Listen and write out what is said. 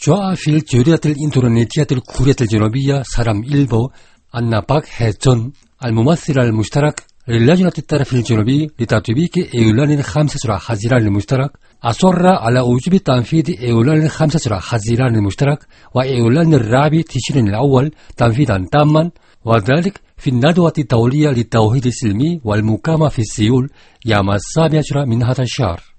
جاء في الجريدة الإنترنتية الكورية الجنوبية سرام إلبو أن باك هي جون الممثل المشترك للجنة الطرف الجنوبي لتطبيق إعلان 5 حزيران المشترك أصر على وجوب تنفيذ إعلان 5 حزيران المشترك وإعلان الرابع تشرين الأول تنفيذا تاما، وذلك في الندوة الدولية للتوحيد السلمي والمقامة في سيول يوم 17 من هذا الشهر.